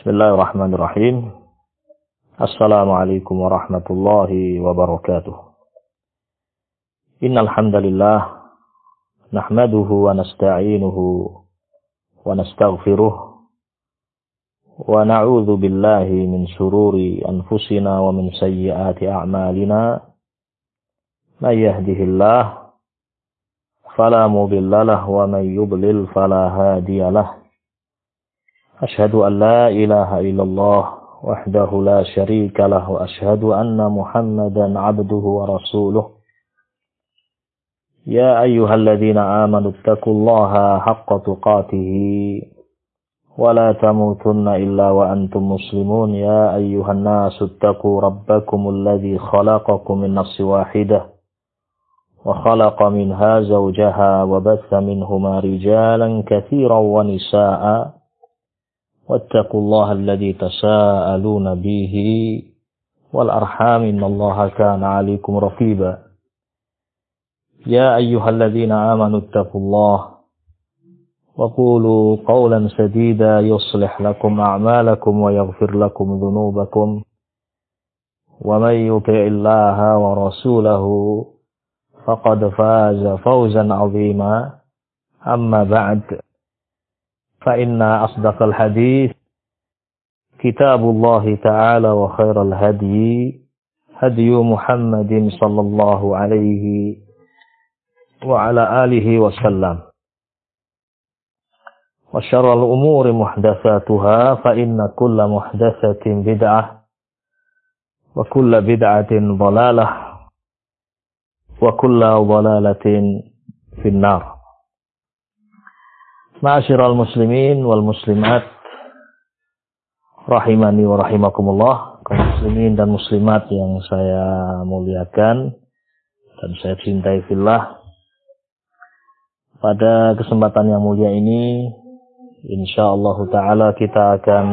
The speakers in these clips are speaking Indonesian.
Bismillahirrahmanirrahim. Assalamualaikum warahmatullahi wabarakatuh. Innal hamdalillah nahmaduhu wa nasta'inuhu wa nastaghfiruh wa na'udzu billahi min shururi anfusina wa min sayyiati a'malina. May yahdihillah fala mudilla lahu wa may yudlil fala hadiyalah. Ashhadu an la ilaha illallah wahdahu la syarika lah wa ashhadu anna Muhammadan abduhu wa rasuluh. Ya ayyuhalladzina amanu taqullaha haqqa tuqatih wa la tamutunna illa wa antum muslimun. Ya ayyuhan nasu taqu rabbakumul ladzi khalaqakum min nafsin wahidah wa khalaqa minha zawjaha wa batha minhuma rijalan katsiran wa nisaa'a. Wattaqullaha alladzi tasaaluna bihi wal arham innallaha kana 'alaikum raqiba. Ya ayyuhalladzina amanu taqullaha wa qulu qawlan sadida yuslih lakum a'malakum wa yaghfir lakum dhunubakum wa may yuti'illaha wa rasulahu faqad faza fawzan 'azima. Amma ba'd. فإن أصدق الحديث كتاب الله تعالى وخير الهدي هدي محمد صلى الله عليه وعلى آله وسلم وشر الأمور محدثاتها فإن كل محدثة بدعة وكل بدعة ضلالة وكل ضلالة في النار. Ma'asyiral muslimin wal muslimat rahimani wa rahimakumullah, kaum muslimin dan muslimat yang saya muliakan dan saya cintai fillah. Pada kesempatan yang mulia ini insyaallah taala kita akan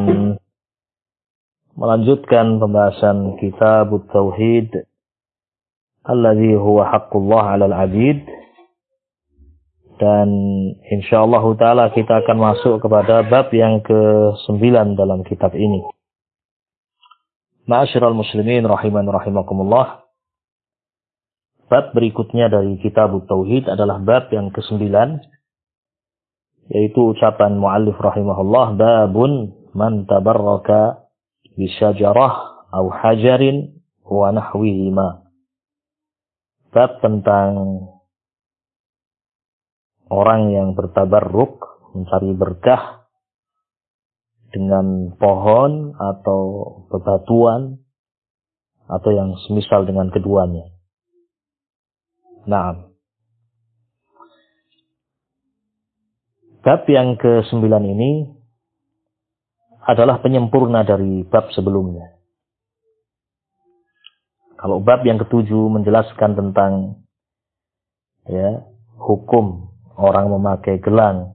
melanjutkan pembahasan kitab tauhid alladzi huwa haqqullah 'alal 'abid. Dan insyaallah ta'ala kita akan masuk kepada bab yang ke-9 dalam kitab ini. Ma'asyiral muslimin rahiman rahimakumullah. Bab berikutnya dari kitab tauhid adalah bab yang ke-9, yaitu ucapan muallif rahimahullah, babun man tabarraka bisyajarah aw hajarin wa nahwihima. Bab tentang orang yang bertabarruk, mencari berkah dengan pohon atau bebatuan atau yang semisal dengan keduanya. Nah, bab yang ke-9 ini adalah penyempurna dari bab sebelumnya. Kalau bab yang ke-7 menjelaskan tentang hukum orang memakai gelang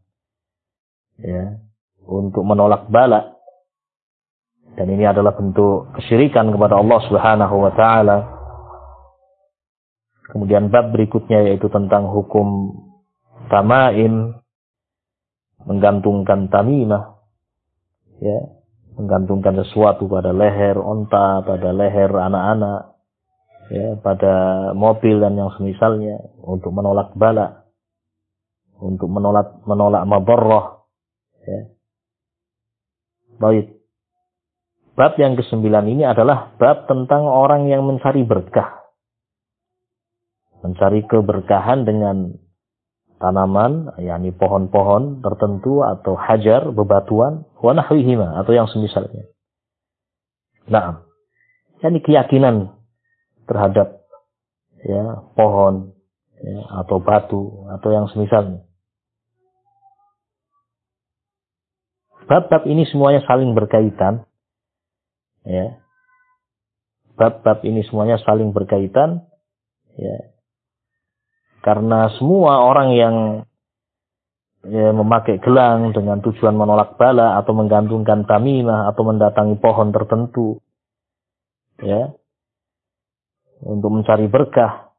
untuk menolak bala, dan ini adalah bentuk kesyirikan kepada Allah Subhanahu wa taala. Kemudian bab berikutnya yaitu tentang hukum tamaim, menggantungkan tamimah, menggantungkan sesuatu pada leher onta, pada leher anak-anak, pada mobil dan yang semisalnya untuk menolak bala, untuk menolak madarrah. Baik. Bab yang ke-9 ini adalah bab tentang orang yang mencari berkah. Mencari keberkahan dengan tanaman, yakni pohon-pohon tertentu atau hajar, bebatuan, wa nahwihima atau yang semisalnya. Nah, yakni keyakinan terhadap pohon atau batu atau yang semisalnya. Bab-bab ini semuanya saling berkaitan. Bab-bab ini semuanya saling berkaitan. Karena semua orang yang memakai gelang dengan tujuan menolak bala atau menggantungkan tamimah atau mendatangi pohon tertentu, untuk mencari berkah,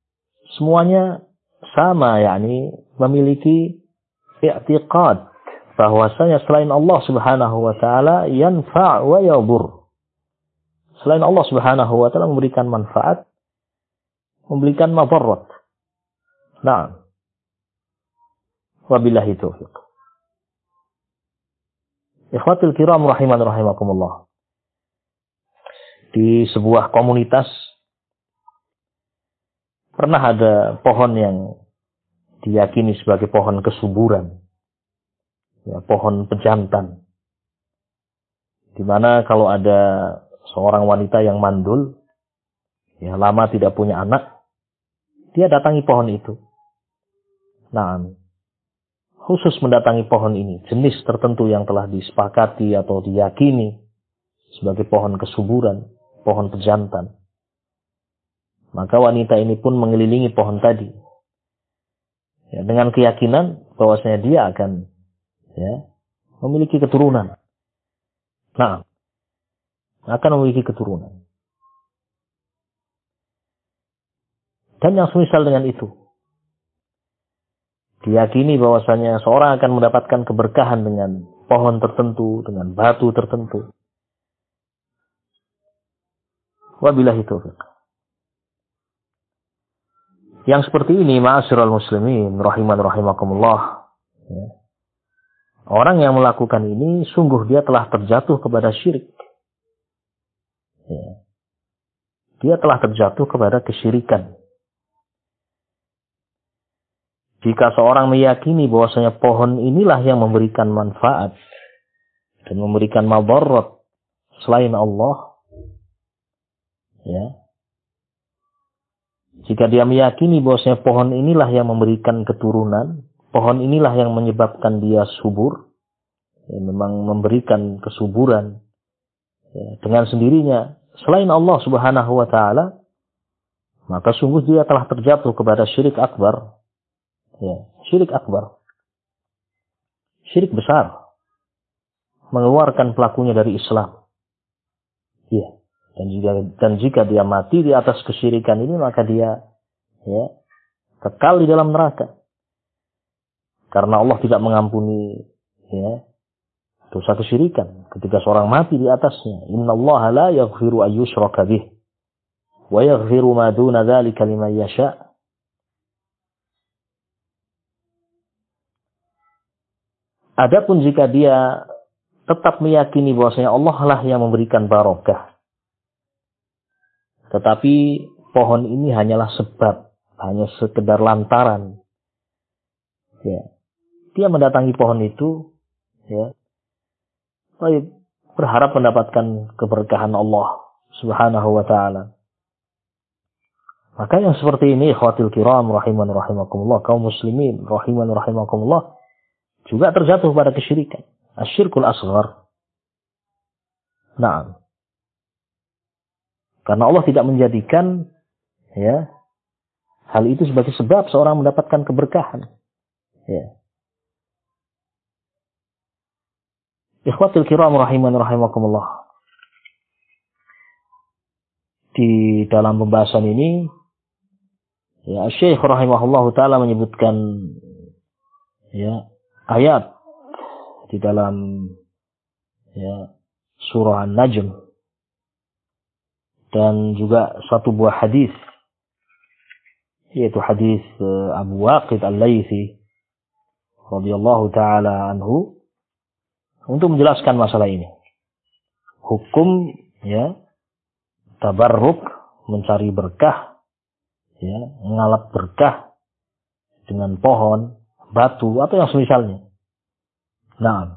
semuanya sama, yakni memiliki i'tiqad bahwasanya selain Allah Subhanahu wa taala yanfa' wa yadur. Selain Allah Subhanahu wa taala memberikan manfaat, memberikan madarat. Nah, wabillahi taufiq. Ikhwatul kiram rahiman rahimakumullah. Di sebuah komunitas pernah ada pohon yang diyakini sebagai pohon kesuburan, ya, pohon pejantan, di mana kalau ada seorang wanita yang mandul, ya, lama tidak punya anak, dia datangi pohon itu. Nah, khusus mendatangi pohon ini, jenis tertentu yang telah disepakati atau diyakini sebagai pohon kesuburan, pohon pejantan. Maka wanita ini pun mengelilingi pohon tadi, ya, dengan keyakinan bahwasanya dia akan, ya, memiliki keturunan. Nah, akan memiliki keturunan. Dan yang semisal dengan itu, diyakini bahwasanya seorang akan mendapatkan keberkahan dengan pohon tertentu, dengan batu tertentu. Wabillahi taufiq. Yang seperti ini, ma'asyiral muslimin rahiman rahimakumullah, ya, orang yang melakukan ini sungguh dia telah terjatuh kepada syirik. Ya. Dia telah terjatuh kepada kesyirikan. Jika seorang meyakini bahwasanya pohon inilah yang memberikan manfaat dan memberikan madarat selain Allah, ya. Jika dia meyakini bahwasanya pohon inilah yang memberikan keturunan, pohon inilah yang menyebabkan dia subur, ya, memang memberikan kesuburan, ya, dengan sendirinya selain Allah Subhanahu wa taala, maka sungguh dia telah terjatuh kepada syirik akbar. Ya, syirik akbar. Syirik besar. Mengeluarkan pelakunya dari Islam. Ya. Dan jika dia mati di atas kesyirikan ini, maka dia, ya, kekal di dalam neraka. Karena Allah tidak mengampuni, ya, dosa kesyirikan ketika seorang mati di atasnya. Innallaha la yaghfiru an yushraka bih wa yaghfiru ma duna dzalika liman yasha'. Adapun jika dia tetap meyakini bahwasanya Allah lah yang memberikan barokah, tetapi pohon ini hanyalah sebab, hanya sekedar lantaran, ya, dia mendatangi pohon itu, ya, berharap mendapatkan keberkahan Allah Subhanahu wa taala. Maka yang seperti ini, ikhwatil kiram rahiman rahimakumullah, kaum muslimin rahiman rahimakumullah, juga terjatuh pada kesyirikan, asyirkul asghar. Naam. Karena Allah tidak menjadikan, ya, hal itu sebagai sebab seorang mendapatkan keberkahan. Ya. Ikhwatul kiram rahiman rahimakumullah. Di dalam pembahasan ini, ya, Syekh rahimahullahu taala menyebutkan, ya, ayat di dalam, ya, surah An-Najm, dan juga satu buah hadis, yaitu hadis Abu Waqid Al-Laythi radhiyallahu taala anhu, untuk menjelaskan masalah ini. Hukum, ya, tabarruk, mencari berkah, ya, mengalap berkah dengan pohon, batu, atau yang semisalnya. Nah,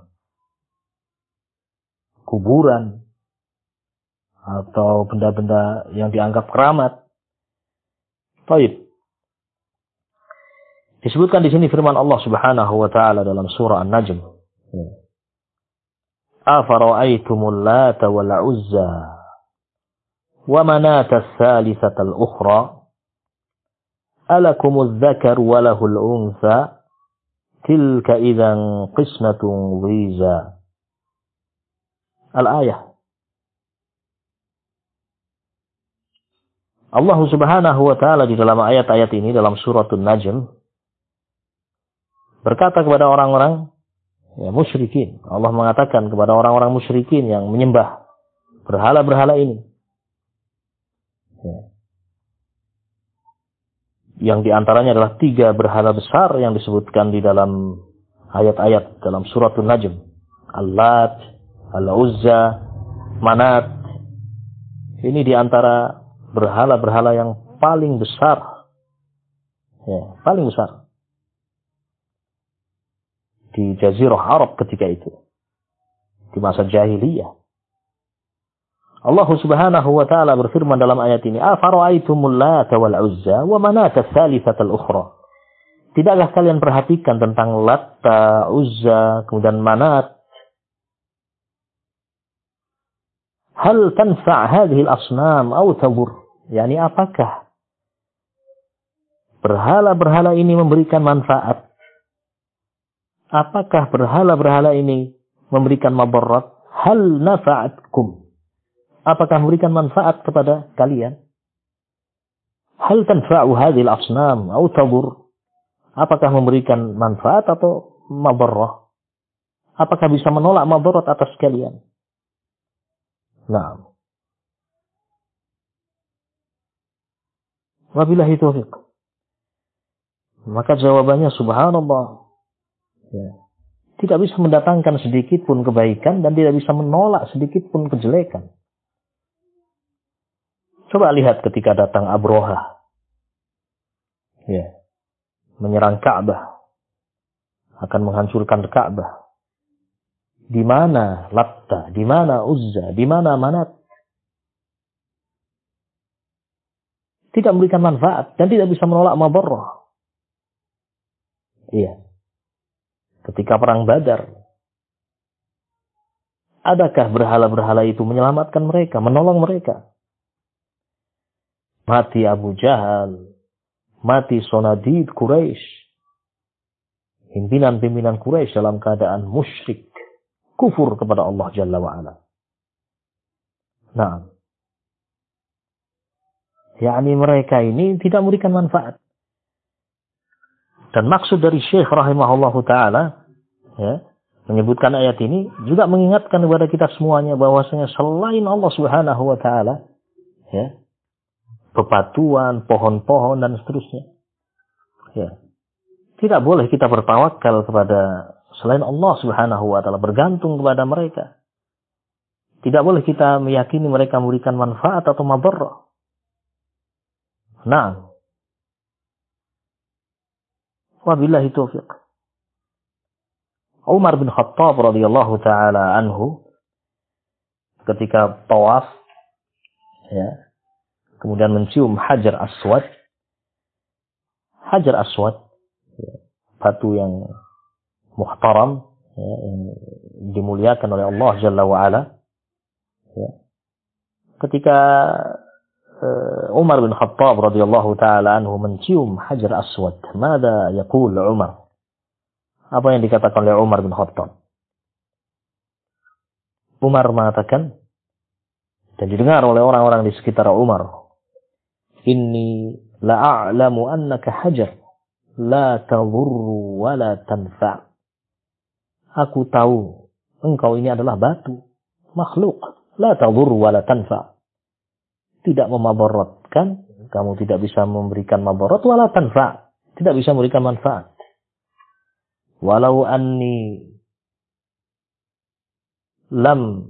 kuburan atau benda-benda yang dianggap keramat. Baik. Disebutkan di sini firman Allah Subhanahu wa taala dalam surah An-Najm. Afara'aytumul Lata wal Uzza wa Manata ats-tsalitsata al-ukhra alakumudz dzakaru wa lahul untha tilka idzan qismatun dhiza. Al-ayah. Allah Subhanahu wa taala di dalam ayat-ayat ini dalam suratul Najm berkata kepada orang-orang, Ya, musyrikin. Allah mengatakan kepada orang-orang musyrikin yang menyembah berhala-berhala ini. Ya. Yang diantaranya adalah 3 berhala besar yang disebutkan di dalam ayat-ayat dalam suratul Najm. Al-Lat, Al-Uzza, Manat. Ini diantara berhala-berhala yang paling besar. Ya, paling besar. Di Jazirah Arab ketika itu. Di masa jahiliyah. Allah Subhanahu wa taala berfirman dalam ayat ini, "Afara'aitumul Lata wal Uzza wa Manata tsalitsatal ukhra?" Tidakkah kalian perhatikan tentang Latta, Uzza, kemudian Manat? Hal tanfa' hadhihi al-asnam aw tadur? Yani apakah berhala-berhala ini memberikan manfaat? Apakah berhala-berhala ini memberikan madarat? Hal nafa'atkum? Apakah memberikan manfaat kepada kalian? Hal tanfa'u hadhil asnam atau tadur? Apakah memberikan manfaat atau madarrah? Apakah bisa menolak madarat atas kalian? Naam. Wabillahi taufiq. Maka jawabannya subhanallah. Ya. Tidak bisa mendatangkan sedikit pun kebaikan dan tidak bisa menolak sedikit pun kejelekan. Coba lihat ketika datang Abroha. Ya. Menyerang Ka'bah. Akan menghancurkan Ka'bah. Di mana Latta, di mana Uzza, di mana Manat? Tidak memberikan manfaat dan tidak bisa menolak madarrah. Iya. Ketika perang Badar, adakah berhala-berhala itu menyelamatkan mereka, menolong mereka? Mati Abu Jahal, mati Sonadid Quraisy, pimpinan-pimpinan Quraisy dalam keadaan musyrik, kufur kepada Allah Jalla wa'ala. Nah, yakni mereka ini tidak memberikan manfaat. Dan maksud dari Syekh rahimahullahu ta'ala, ya, menyebutkan ayat ini, juga mengingatkan kepada kita semuanya bahwasanya selain Allah Subhanahu wa ta'ala, ya, bebatuan, pohon-pohon, dan seterusnya. Ya. Tidak boleh kita bertawakal kepada selain Allah Subhanahu wa ta'ala, bergantung kepada mereka. Tidak boleh kita meyakini mereka memberikan manfaat atau madarrah. Nah. Wabillahi taufiq. Umar bin Khattab radhiyallahu taala anhu ketika tawaf, ya, kemudian mencium Hajar Aswad. Hajar Aswad, ya, batu yang muhtaram, ya, yang dimuliakan oleh Allah Jalla wa'ala. Ya. Ketika Umar bin Khattab radhiyallahu taala anhu mencium Hajar Aswad, mada yaqul Umar? Apa yang dikatakan oleh Umar bin Khattab? Umar mengatakan, dan didengar oleh orang-orang di sekitar Umar, inni la'a'lamu annaka hajar la tadurru wa la tanfa'. Aku tahu engkau ini adalah batu, makhluk, la tadurru wa la tanfa'. Tidak memadaratkan, kamu tidak bisa memberikan madarat, wa la tanfa', tidak bisa memberikan manfaat. Walau anni lam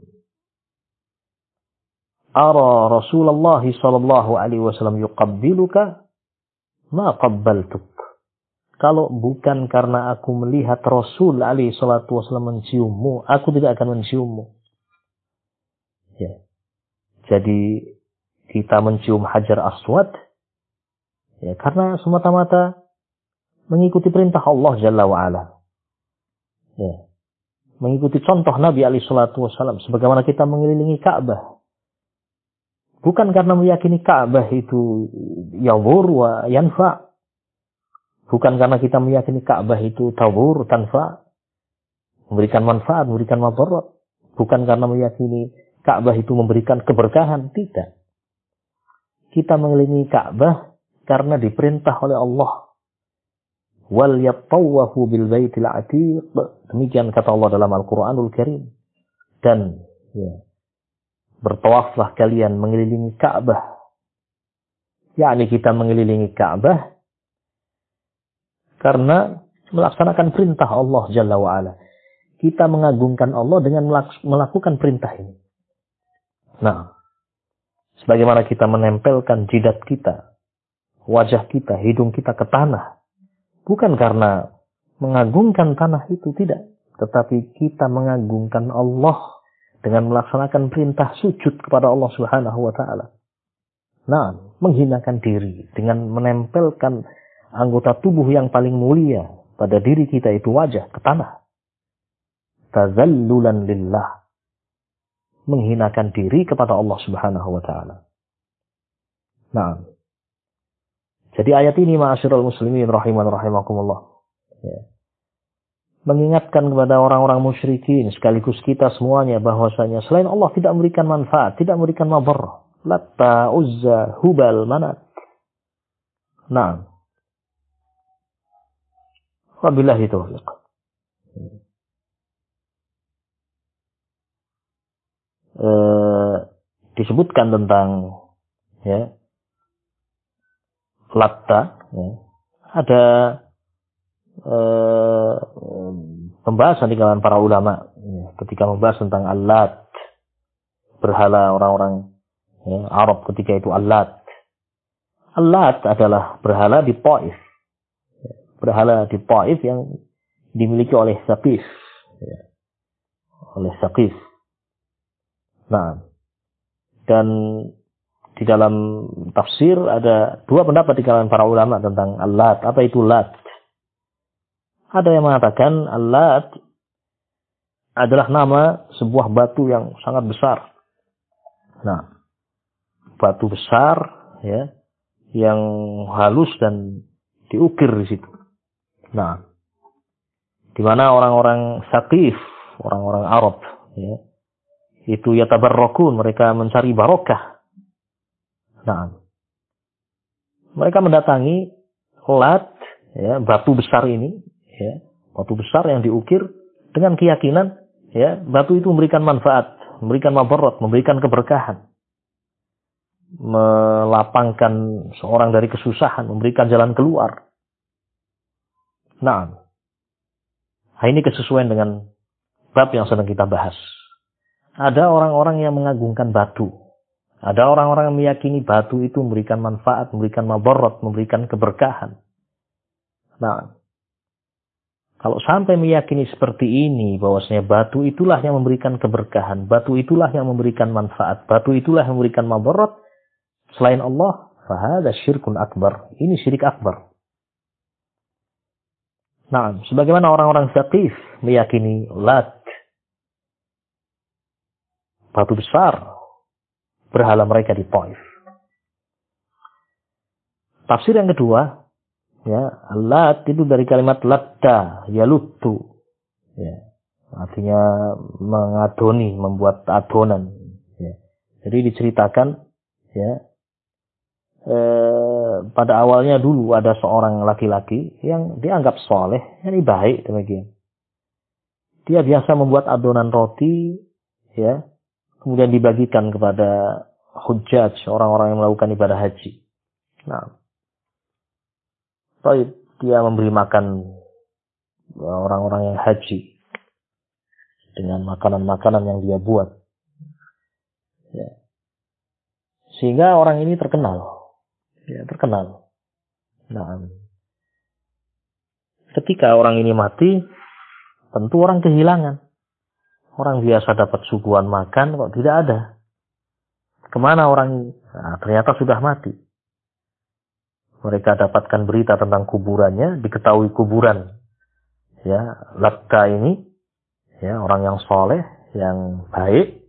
ara Rasulullah sallallahu alaihi wasallam yuqabbiluka ma qabbaltuk. Kalau bukan karena aku melihat Rasul alaihi salatu wasallam menciummu, aku tidak akan menciummu. Ya. Jadi kita mencium Hajar Aswad, ya, karena semata-mata mengikuti perintah Allah Jalla wa'ala. Ya. Mengikuti contoh Nabi alaihi salatu wasallam, sebagaimana kita mengelilingi Ka'bah. Bukan karena meyakini Ka'bah itu yadur wa yanfa'. Bukan karena kita meyakini Ka'bah itu tadur, tanfa', memberikan manfaat, memberikan madarat. Bukan karena meyakini Ka'bah itu memberikan keberkahan, tidak. Kita mengelilingi Ka'bah karena diperintah oleh Allah. wal yattawafu bil baitil atiq. Demikian kata Allah dalam Al-Qur'anul Karim. Dan bertawaflah kalian mengelilingi Ka'bah. Yakni kita mengelilingi Ka'bah karena melaksanakan perintah Allah Jalla wa'ala. Kita mengagungkan Allah dengan melakukan perintah ini. Nah, sebagaimana kita menempelkan jidat kita, wajah kita, hidung kita ke tanah. Bukan karena mengagungkan tanah itu, tidak. Tetapi kita mengagungkan Allah dengan melaksanakan perintah sujud kepada Allah Subhanahu wa ta'ala. Nah, menghinakan diri dengan menempelkan anggota tubuh yang paling mulia pada diri kita itu wajah ke tanah. Tazallulan lillah. Menghinakan diri kepada Allah Subhanahu wa ta'ala. Nah, jadi ayat ini ma'asyiral muslimin rahiman rahimakumullah. Mengingatkan kepada orang-orang musyrikin sekaligus kita semuanya bahwasanya selain Allah tidak memberikan manfaat, tidak memberikan madarrah. Latta, Uzza, Hubal, Manat. Nah. Wabillahi taufiq. Disebutkan tentang Latta, ada pembahasan di kalangan para ulama ketika membahas tentang Al-Lat, berhala orang-orang Arab ketika itu Al-Lat. Al-Lat adalah berhala di Taif. Berhala di Taif yang dimiliki oleh Saqif. Oleh Saqif. Nah, dan di dalam tafsir ada dua pendapat di kalangan para ulama tentang Al-Lat. Apa itu Lat? Ada yang mengatakan Al-Lat adalah nama sebuah batu yang sangat besar. Nah, batu besar yang halus dan diukir di situ. Nah, di mana orang-orang Saqif, orang-orang Arab itu yatabarrakun, mereka mencari barokah. Nah, mereka mendatangi Lat, batu besar ini, batu besar yang diukir dengan keyakinan, batu itu memberikan manfaat, memberikan mabarat, memberikan keberkahan, melapangkan seorang dari kesusahan, memberikan jalan keluar. Nah, ini kesesuaian dengan bab yang sedang kita bahas. Ada orang-orang yang mengagungkan batu. Ada orang-orang yang meyakini batu itu memberikan manfaat, memberikan mabarat, memberikan keberkahan. Nah, kalau sampai meyakini seperti ini, bahwasanya batu itulah yang memberikan keberkahan, batu itulah yang memberikan manfaat, batu itulah yang memberikan mabarat, selain Allah, fahadha syirkun akbar. Ini syirik akbar. Nah, sebagaimana orang-orang Saqif meyakini Lat, batu besar, berhala mereka di Taif. Tafsir yang kedua, Lat itu dari kalimat latta, yaluttu, artinya mengadoni, membuat adonan. Jadi diceritakan, pada awalnya dulu ada seorang laki-laki yang dianggap soleh, ini baik demikian. Dia biasa membuat adonan roti, kemudian dibagikan kepada hujjaj, orang-orang yang melakukan ibadah haji. Nah, dia memberi makan orang-orang yang haji dengan makanan-makanan yang dia buat. Sehingga orang ini terkenal. Terkenal. Nah, ketika orang ini mati, tentu orang kehilangan. Orang biasa dapat suguhan makan, kok tidak ada. Kemana orang? Nah, ternyata sudah mati. Mereka dapatkan berita tentang kuburannya, diketahui kuburan Latta ini, orang yang soleh, yang baik,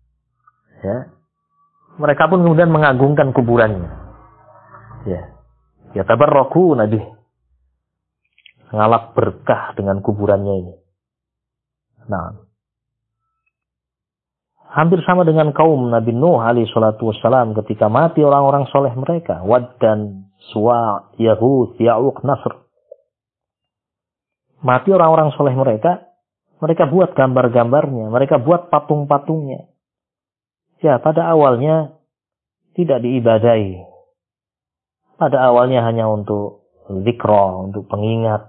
mereka pun kemudian mengagungkan kuburannya. Tabarraku nabi, ngalap berkah dengan kuburannya ini. Nah, hampir sama dengan kaum Nabi Nuh alaihi salatu wassalam ketika mati orang-orang soleh mereka. Wad dan Suwa, Yahud, Ya'uq, Nasr. mati orang-orang soleh mereka buat gambar-gambarnya, mereka buat patung-patungnya. Ya, pada awalnya tidak diibadahi. Pada awalnya hanya untuk zikra, untuk pengingat,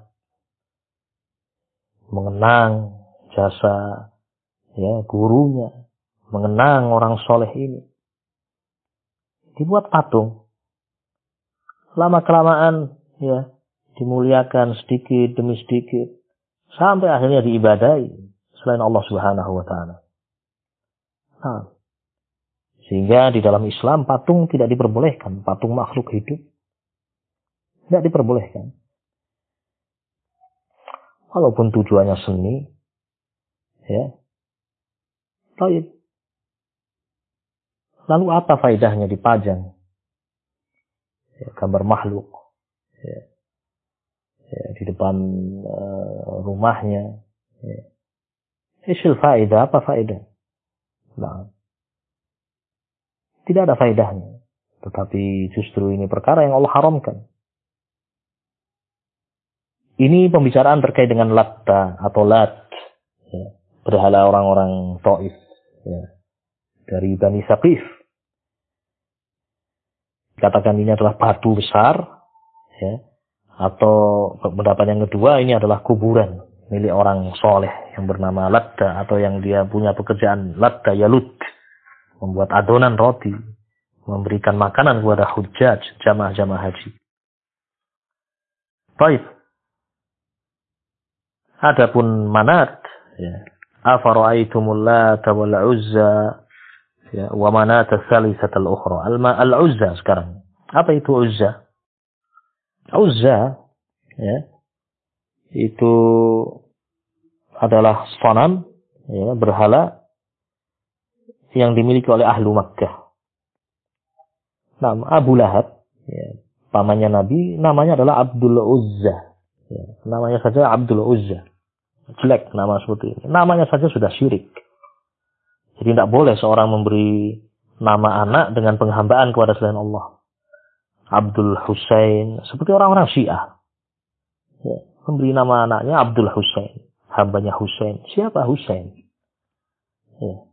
mengenang jasa ya gurunya, mengenang orang soleh ini. Dibuat patung. Lama-kelamaan ya dimuliakan sedikit demi sedikit sampai akhirnya diibadahi selain Allah Subhanahu wa taala. Nah, sehingga di dalam Islam patung tidak diperbolehkan, patung makhluk hidup tidak diperbolehkan. Walaupun tujuannya seni, ya. Baik. Lalu apa faedahnya dipajang? Ya, gambar makhluk ya, di depan rumahnya. Ya. Isil faedah, apa faedah? Nah, tidak ada faedahnya. Tetapi justru ini perkara yang Allah haramkan. Ini pembicaraan terkait dengan Latta atau Lat, ya, berhala orang-orang Taif, ya, dari Bani Saqif. Katakan ini adalah batu besar, ya, atau pendapat yang kedua ini adalah kuburan milik orang soleh yang bernama Latta atau yang dia punya pekerjaan Latta Yalut, membuat adonan roti, memberikan makanan kepada hujjaj, jamaah-jamaah haji. Baik. Adapun Manat, ya, afara'aitumul Lata wal Uzza, ya, wa Manat ats-tsalitsatal ukhra. Al-Uzza sekarang. Apa itu Uzza? Uzza, ya, itu adalah sanam, ya, berhala yang dimiliki oleh ahlu Makkah. Nah, Abu Lahab, ya, pamannya Nabi, namanya adalah Abdul Uzza. Ya, namanya saja Abdul Uzza. Jelek nama seperti ini. Namanya saja sudah syirik. Jadi tidak boleh seorang memberi nama anak dengan penghambaan kepada selain Allah. Abdul Husain, seperti orang-orang Syiah. Ya, memberi nama anaknya Abdul Husain, hambanya Husain. Siapa Husain? Ya.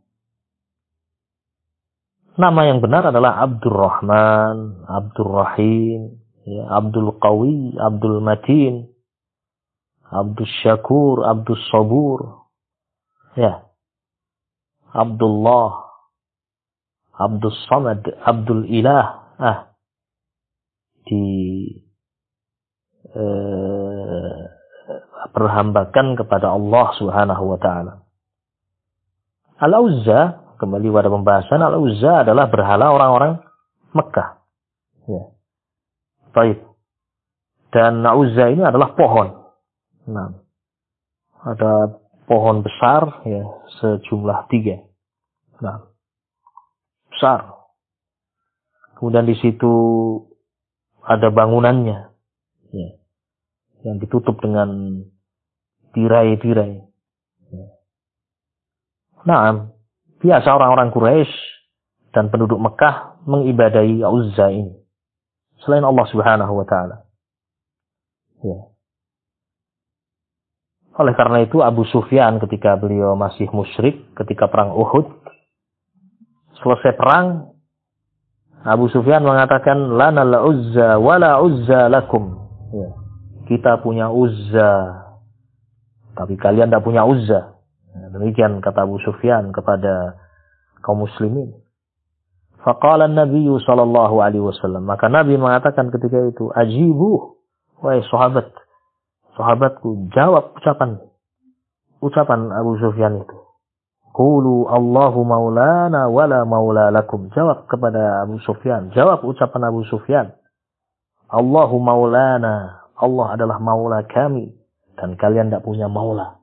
Nama yang benar adalah Abdul Rahman, Abdul Rahim, ya, Abdul Qawi, Abdul Matin, Abdul Syakur, Abdul Sabur, ya, Abdullah, Abdul Samad, Abdul Ilah, perhambakan kepada Allah Subhanahu wa taala. Al-Uzza, kembali pada pembahasan, Al-Uzza adalah berhala orang-orang Mekah. Ya. Baik. Dan Uzza ini adalah pohon. Nah, ada pohon besar, ya, sejumlah 3. Nah, besar. Kemudian di situ ada bangunannya, ya, yang ditutup dengan tirai-tirai. Ya. Nah, biasa orang-orang Quraisy dan penduduk Mekah mengibadahi Uzza ini selain Allah Subhanahu wa taala. Ya. Oleh karena itu Abu Sufyan ketika beliau masih musyrik ketika perang Uhud, selesai perang, Abu Sufyan mengatakan lana la Uzza wala Uzza lakum. Ya. Kita punya Uzza, tapi kalian tidak punya Uzza. Demikian kata Abu Sufyan kepada kaum muslimin. Faqala an-nabiy sallallahu alaihi wasallam, maka Nabi mengatakan ketika itu, ajibu, wahai sahabatku, jawab ucapan Abu Sufyan itu. Qulu Allahu maulana wala maula lakum. Jawab kepada Abu Sufyan, jawab ucapan Abu Sufyan. Allahu maulana, Allah adalah maula kami dan kalian tidak punya maula.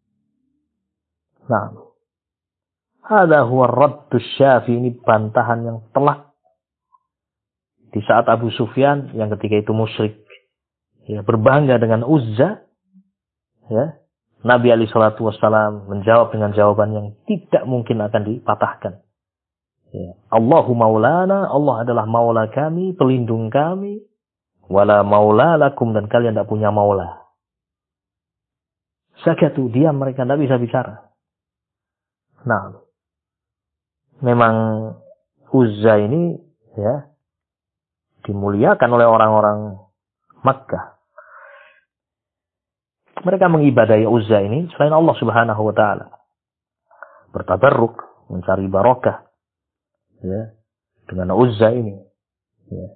Nah, hadza huwa ar-raddus syafi, ini bantahan yang telak di saat Abu Sufyan yang ketika itu musyrik, ya, berbangga dengan Uzza, ya, Nabi alaihi salatu wassalam menjawab dengan jawaban yang tidak mungkin akan dipatahkan. Ya, Allahu maulana, Allah adalah maula kami, pelindung kami, wala maula lakum, dan kalian tidak punya maula. Sakatu, diam mereka, tidak bisa bicara. Nah, memang Uzza ini ya dimuliakan oleh orang-orang Makkah. Mereka mengibadahi Uzza ini selain Allah Subhanahu wa taala. Bertabarruk, mencari barokah ya dengan Uzza ini. Ya.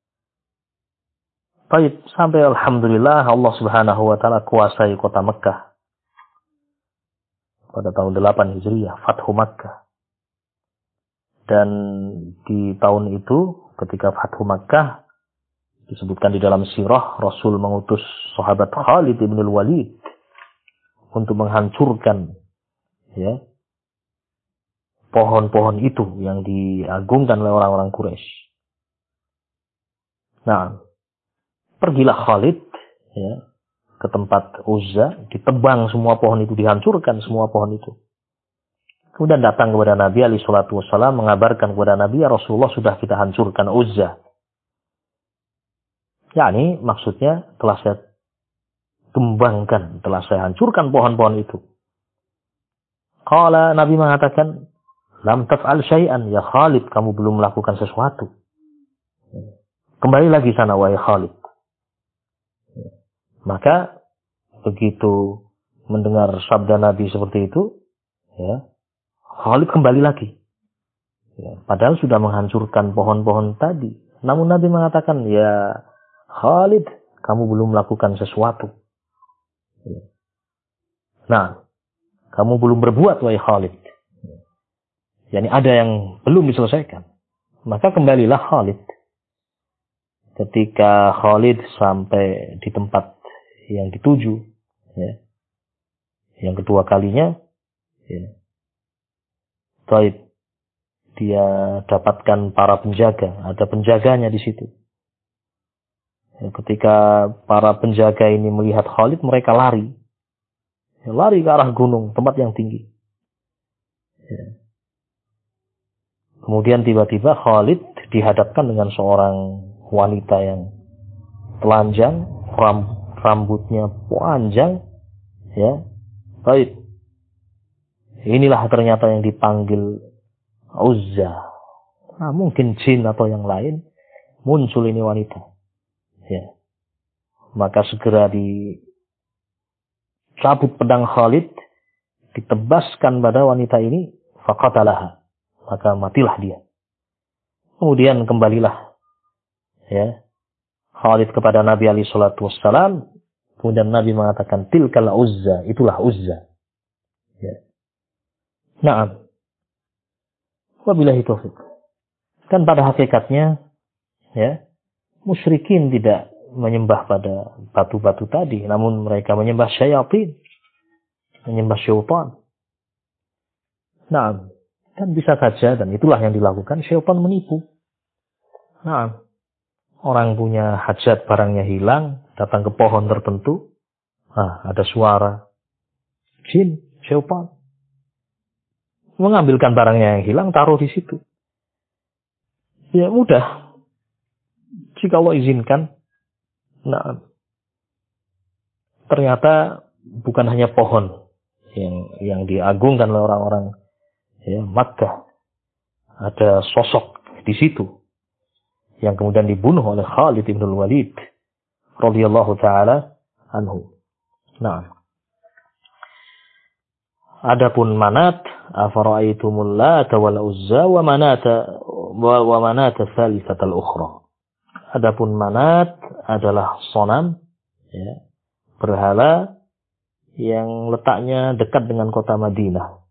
Baik, sampai alhamdulillah Allah Subhanahu wa taala kuasai kota Makkah pada tahun 8 Hijriah, Fathu Makkah. Dan di tahun itu ketika Fathu Makkah disebutkan di dalam sirah, Rasul mengutus sahabat Khalid bin Walid untuk menghancurkan ya pohon-pohon itu yang diagungkan oleh orang-orang Quraisy. Nah, pergilah Khalid ya ke tempat Uzza, ditebang semua pohon itu, dihancurkan semua pohon itu. Kemudian datang kepada Nabi alaihi salatu wassalam mengabarkan kepada Nabi, ya Rasulullah, sudah kita hancurkan Uzza. Yani maksudnya telah saya tumbangkan, telah saya hancurkan pohon-pohon itu. Qala, Nabi mengatakan, lam taf'al syai'an ya Khalid, kamu belum melakukan sesuatu. Kembali lagi sana wahai Khalid. Maka begitu mendengar sabda Nabi seperti itu, ya, Khalid kembali lagi. Ya, padahal sudah menghancurkan pohon-pohon tadi. Namun Nabi mengatakan, ya Khalid, kamu belum melakukan sesuatu. Ya. Nah, kamu belum berbuat, wahai Khalid. Yani ada yang belum diselesaikan. Maka kembalilah Khalid. Ketika Khalid sampai di tempat yang dituju, ya, yang kedua kalinya, ya, baik, dia dapatkan para penjaga, ada penjaganya di situ. Ya, ketika para penjaga ini melihat Khalid, mereka lari, ya, lari ke arah gunung, tempat yang tinggi. Ya. Kemudian tiba-tiba Khalid dihadapkan dengan seorang wanita yang telanjang, rambutnya panjang, ya, baik. Inilah ternyata yang dipanggil Uzza. Nah, mungkin jin atau yang lain, muncul ini wanita. Ya. Maka segera dicabut pedang Khalid, ditebaskan pada wanita ini, faqatalaha. Maka matilah dia. Kemudian kembalilah ya Khalid kepada Nabi alaihi salatu wassalam. Kemudian Nabi mengatakan, tilkal Uzza, itulah Uzza. Ya. Naam. Wabillahi taufiq. Kan pada hakikatnya ya, musyrikin tidak menyembah pada batu-batu tadi, namun mereka menyembah syayatin, menyembah syaitan. Naam. Kan bisa saja, dan itulah yang dilakukan, syaitan menipu. Naam. Orang punya hajat, barangnya hilang, datang ke pohon tertentu, ada suara jin, syaitan, mengambilkan barangnya yang hilang, taruh di situ. Ya mudah, jika Allah izinkan. Nah, ternyata bukan hanya pohon yang diagungkan oleh orang-orang ya Makkah, ada sosok di situ yang kemudian dibunuh oleh Khalid bin Walid radhiyallahu taala anhu. Nah, adapun Manat, afara'aitumul Lata wal Uzza wa manata tsalitsatal ukhra. Adapun Manat adalah sonam ya, berhala yang letaknya dekat dengan kota Madinah.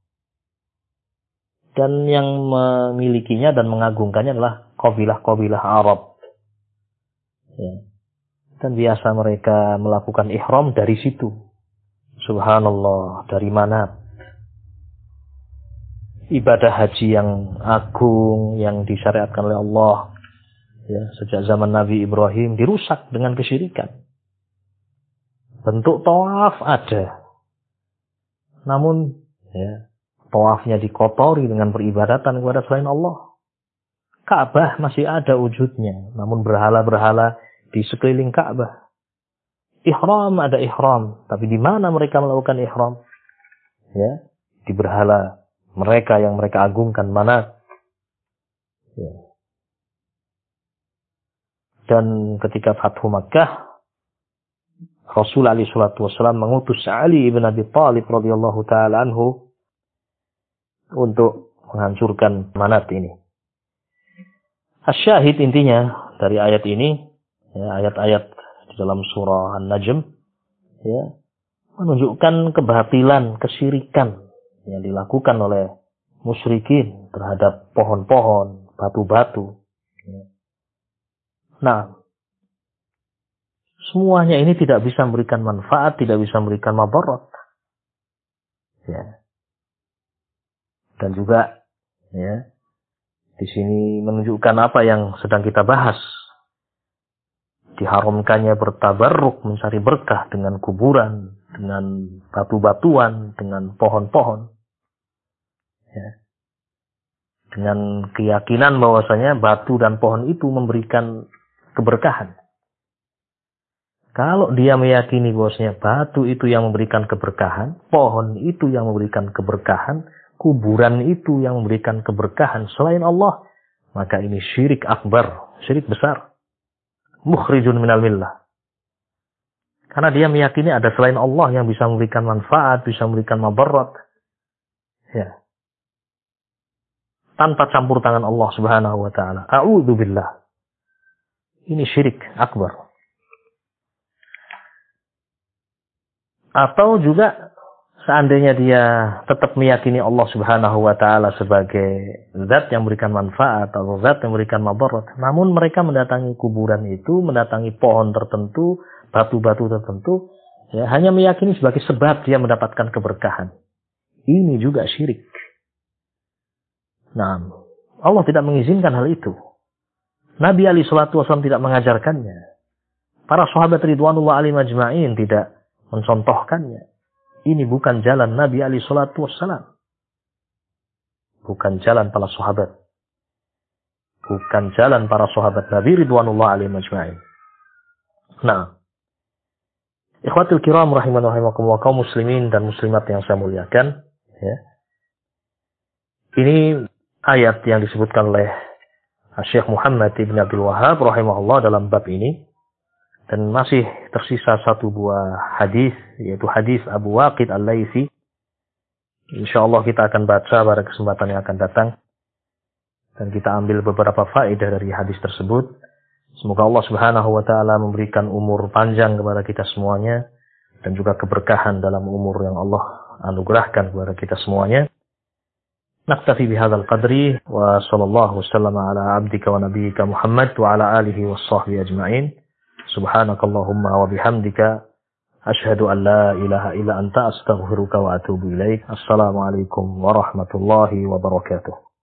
Dan yang memilikinya dan mengagungkannya adalah kabilah-kabilah Arab. Ya. Dan biasa mereka melakukan ihram dari situ. Subhanallah, dari Manat. Ibadah haji yang agung, yang disyariatkan oleh Allah ya, sejak zaman Nabi Ibrahim, dirusak dengan kesyirikan. Bentuk tawaf ada. Namun ya, tawafnya dikotori dengan peribadatan kepada selain Allah. Ka'bah masih ada wujudnya, namun berhala-berhala di sekeliling Ka'bah. ihram, ada ihram. Tapi di mana mereka melakukan ihram? Ya, di berhala mereka yang mereka agungkan, Manat. Ya. Dan ketika Fathu Makkah, Rasul alaihi salatu wasallam mengutus Ali ibn Abi Thalib radhiyallahu taala anhu untuk menghancurkan Manat ini. Asyahid intinya dari ayat ini, ya, ayat-ayat di dalam surah An-Najm, ya, menunjukkan kebatilan, kesyirikan yang dilakukan oleh musyrikin terhadap pohon-pohon, batu-batu. Ya. Nah, semuanya ini tidak bisa memberikan manfaat, tidak bisa memberikan madarat. Ya. Dan juga, ya, di sini menunjukkan apa yang sedang kita bahas. Diharamkannya bertabarruk, mencari berkah dengan kuburan, dengan batu-batuan, dengan pohon-pohon. Ya. Dengan keyakinan bahwasanya batu dan pohon itu memberikan keberkahan. Kalau dia meyakini bahwasanya batu itu yang memberikan keberkahan, pohon itu yang memberikan keberkahan, kuburan itu yang memberikan keberkahan selain Allah, maka ini syirik akbar, syirik besar. Mukhrijun minal millah. Karena dia meyakini ada selain Allah yang bisa memberikan manfaat, bisa memberikan madarat. Ya. Tanpa campur tangan Allah Subhanahu wa taala. A'udzubillah. Ini syirik akbar. Atau juga seandainya dia tetap meyakini Allah Subhanahu wa taala sebagai zat yang memberikan manfaat atau zat yang memberikan madarat, namun mereka mendatangi kuburan itu, mendatangi pohon tertentu, batu-batu tertentu, ya, hanya meyakini sebagai sebab dia mendapatkan keberkahan. Ini juga syirik. Nah, Allah tidak mengizinkan hal itu. Nabi alaihi salatu wasallam tidak mengajarkannya. Para sahabat ridwanullah alaihim ajma'in tidak mencontohkannya. Ini bukan jalan Nabi alaihi salatu wassalam. Bukan jalan para sahabat. Bukan jalan para sahabat Nabi ridwanullah alaihim ajma'in. Nah, ikhwatul kiram rahiman rahimakumullah, kaum muslimin dan muslimat yang saya muliakan, ya. Ini ayat yang disebutkan oleh Syekh Muhammad ibn Abdul Wahhab rahimahullah dalam bab ini. Dan masih tersisa satu buah hadis, yaitu hadis Abu Waqid Al-Laitsi. Insyaallah kita akan baca pada kesempatan yang akan datang. Dan kita ambil beberapa faedah dari hadis tersebut. Semoga Allah Subhanahu wa taala memberikan umur panjang kepada kita semuanya dan juga keberkahan dalam umur yang Allah anugerahkan kepada kita semuanya. Naktafi bihadzal qadri wa sallallahu wasallama ala abdika wa nabiyyika Muhammad wa ala alihi washabbihi ajma'in. Subhanakallahumma wa bihamdika asyhadu an la ilaha illa anta astaghfiruka wa atubu ilaik. Assalamualaikum warahmatullahi wabarakatuh.